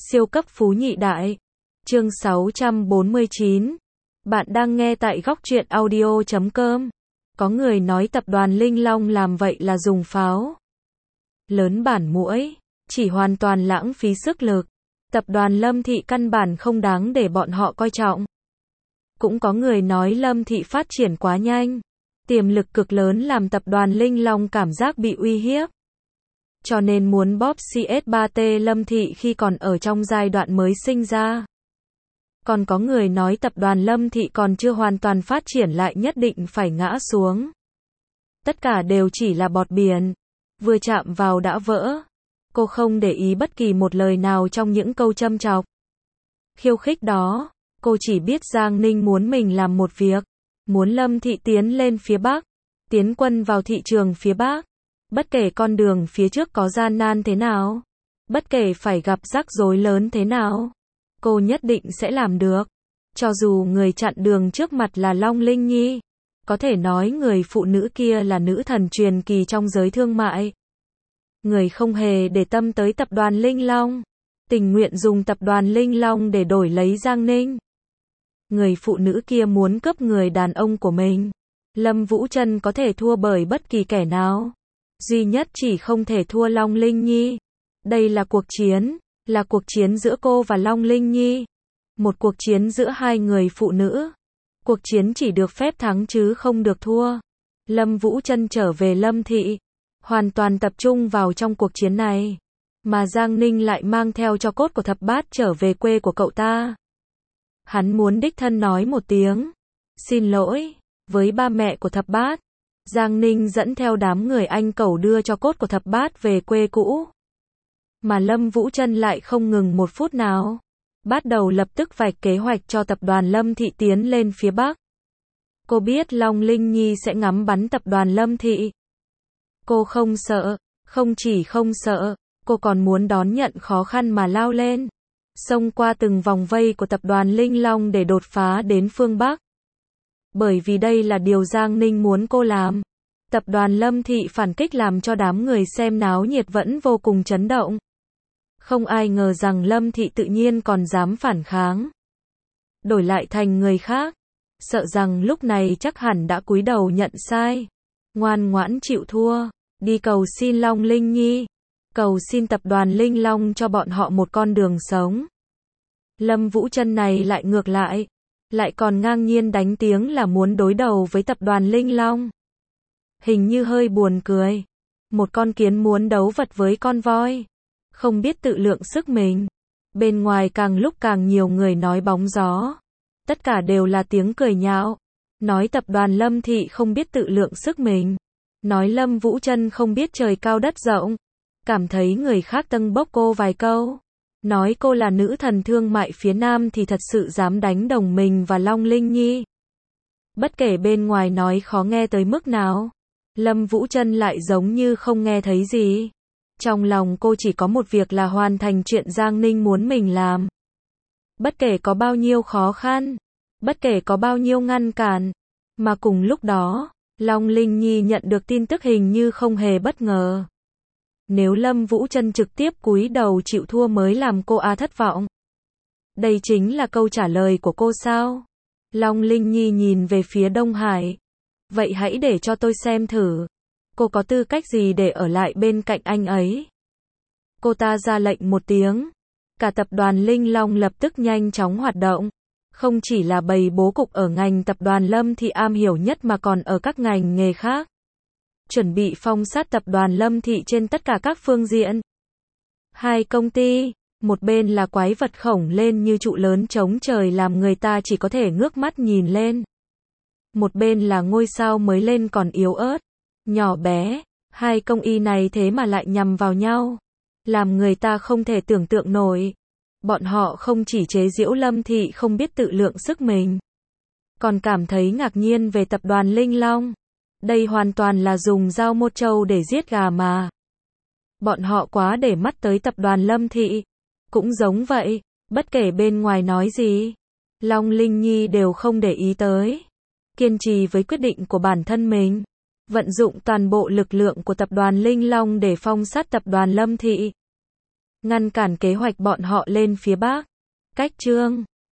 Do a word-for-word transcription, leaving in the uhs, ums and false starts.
Siêu cấp phú nhị đại. Chương sáu trăm bốn mươi chín. Bạn đang nghe tại góc truyện audio chấm com. Có người nói tập đoàn Linh Long làm vậy là dùng pháo lớn bản muỗi, chỉ hoàn toàn lãng phí sức lực. Tập đoàn Lâm Thị căn bản không đáng để bọn họ coi trọng. Cũng có người nói Lâm Thị phát triển quá nhanh, tiềm lực cực lớn làm tập đoàn Linh Long cảm giác bị uy hiếp. Cho nên muốn bóp xê ét ba tê Lâm Thị khi còn ở trong giai đoạn mới sinh ra. Còn có người nói tập đoàn Lâm Thị còn chưa hoàn toàn phát triển lại nhất định phải ngã xuống. Tất cả đều chỉ là bọt biển, vừa chạm vào đã vỡ. Cô không để ý bất kỳ một lời nào trong những câu châm chọc, khiêu khích đó. Cô chỉ biết Giang Ninh muốn mình làm một việc, muốn Lâm Thị tiến lên phía Bắc, tiến quân vào thị trường phía Bắc. Bất kể con đường phía trước có gian nan thế nào, bất kể phải gặp rắc rối lớn thế nào, cô nhất định sẽ làm được. Cho dù người chặn đường trước mặt là Long Linh Nhi, có thể nói người phụ nữ kia là nữ thần truyền kỳ trong giới thương mại. Người không hề để tâm tới tập đoàn Linh Long, tình nguyện dùng tập đoàn Linh Long để đổi lấy Giang Ninh. Người phụ nữ kia muốn cướp người đàn ông của mình. Lâm Vũ Trân có thể thua bởi bất kỳ kẻ nào, duy nhất chỉ không thể thua Long Linh Nhi. Đây là cuộc chiến, là cuộc chiến giữa cô và Long Linh Nhi. Một cuộc chiến giữa hai người phụ nữ. Cuộc chiến chỉ được phép thắng chứ không được thua. Lâm Vũ Trân trở về Lâm Thị, hoàn toàn tập trung vào trong cuộc chiến này. Mà Giang Ninh lại mang theo tro cốt của thập bát trở về quê của cậu ta. Hắn muốn đích thân nói một tiếng xin lỗi với ba mẹ của thập bát. Giang Ninh dẫn theo đám người anh cẩu đưa tro cốt của thập bát về quê cũ. Mà Lâm Vũ Trân lại không ngừng một phút nào, bắt đầu lập tức vạch kế hoạch cho tập đoàn Lâm Thị tiến lên phía Bắc. Cô biết Long Linh Nhi sẽ ngắm bắn tập đoàn Lâm Thị. Cô không sợ, không chỉ không sợ, cô còn muốn đón nhận khó khăn mà lao lên, xông qua từng vòng vây của tập đoàn Linh Long để đột phá đến phương Bắc. Bởi vì đây là điều Giang Ninh muốn cô làm. Tập đoàn Lâm Thị phản kích làm cho đám người xem náo nhiệt vẫn vô cùng chấn động. Không ai ngờ rằng Lâm Thị tự nhiên còn dám phản kháng, đổi lại thành người khác. Sợ rằng lúc này chắc hẳn đã cúi đầu nhận sai, ngoan ngoãn chịu thua, đi cầu xin Long Linh Nhi, cầu xin tập đoàn Linh Long cho bọn họ một con đường sống. Lâm Vũ Trân này lại ngược lại, lại còn ngang nhiên đánh tiếng là muốn đối đầu với tập đoàn Linh Long. Hình như hơi buồn cười. Một con kiến muốn đấu vật với con voi, không biết tự lượng sức mình. Bên ngoài càng lúc càng nhiều người nói bóng gió. Tất cả đều là tiếng cười nhạo. Nói tập đoàn Lâm Thị không biết tự lượng sức mình. Nói Lâm Vũ Trân không biết trời cao đất rộng. Cảm thấy người khác tâng bốc cô vài câu. Nói cô là nữ thần thương mại phía Nam thì thật sự dám đánh đồng mình và Long Linh Nhi. Bất kể bên ngoài nói khó nghe tới mức nào, Lâm Vũ Trân lại giống như không nghe thấy gì. Trong lòng cô chỉ có một việc là hoàn thành chuyện Giang Ninh muốn mình làm. Bất kể có bao nhiêu khó khăn, bất kể có bao nhiêu ngăn cản. Mà cùng lúc đó, Long Linh Nhi nhận được tin tức hình như không hề bất ngờ. Nếu Lâm Vũ Trân trực tiếp cúi đầu chịu thua mới làm cô a thất vọng. Đây chính là câu trả lời của cô sao? Long Linh Nhi nhìn về phía Đông Hải. Vậy hãy để cho tôi xem thử. Cô có tư cách gì để ở lại bên cạnh anh ấy? Cô ta ra lệnh một tiếng. Cả tập đoàn Linh Long lập tức nhanh chóng hoạt động. Không chỉ là bày bố cục ở ngành tập đoàn Lâm Thị am hiểu nhất mà còn ở các ngành nghề khác. Chuẩn bị phong sát tập đoàn Lâm Thị trên tất cả các phương diện. Hai công ty, một bên là quái vật khổng lên như trụ lớn chống trời làm người ta chỉ có thể ngước mắt nhìn lên. Một bên là ngôi sao mới lên còn yếu ớt, nhỏ bé. Hai công ty này thế mà lại nhằm vào nhau, làm người ta không thể tưởng tượng nổi. Bọn họ không chỉ chế giễu Lâm Thị không biết tự lượng sức mình, còn cảm thấy ngạc nhiên về tập đoàn Linh Long. Đây hoàn toàn là dùng dao mốt trâu để giết gà mà. Bọn họ quá để mắt tới tập đoàn Lâm Thị. Cũng giống vậy, bất kể bên ngoài nói gì, Long Linh Nhi đều không để ý tới. Kiên trì với quyết định của bản thân mình. Vận dụng toàn bộ lực lượng của tập đoàn Linh Long để phong sát tập đoàn Lâm Thị. ngăn cản kế hoạch bọn họ lên phía Bắc. Cách chương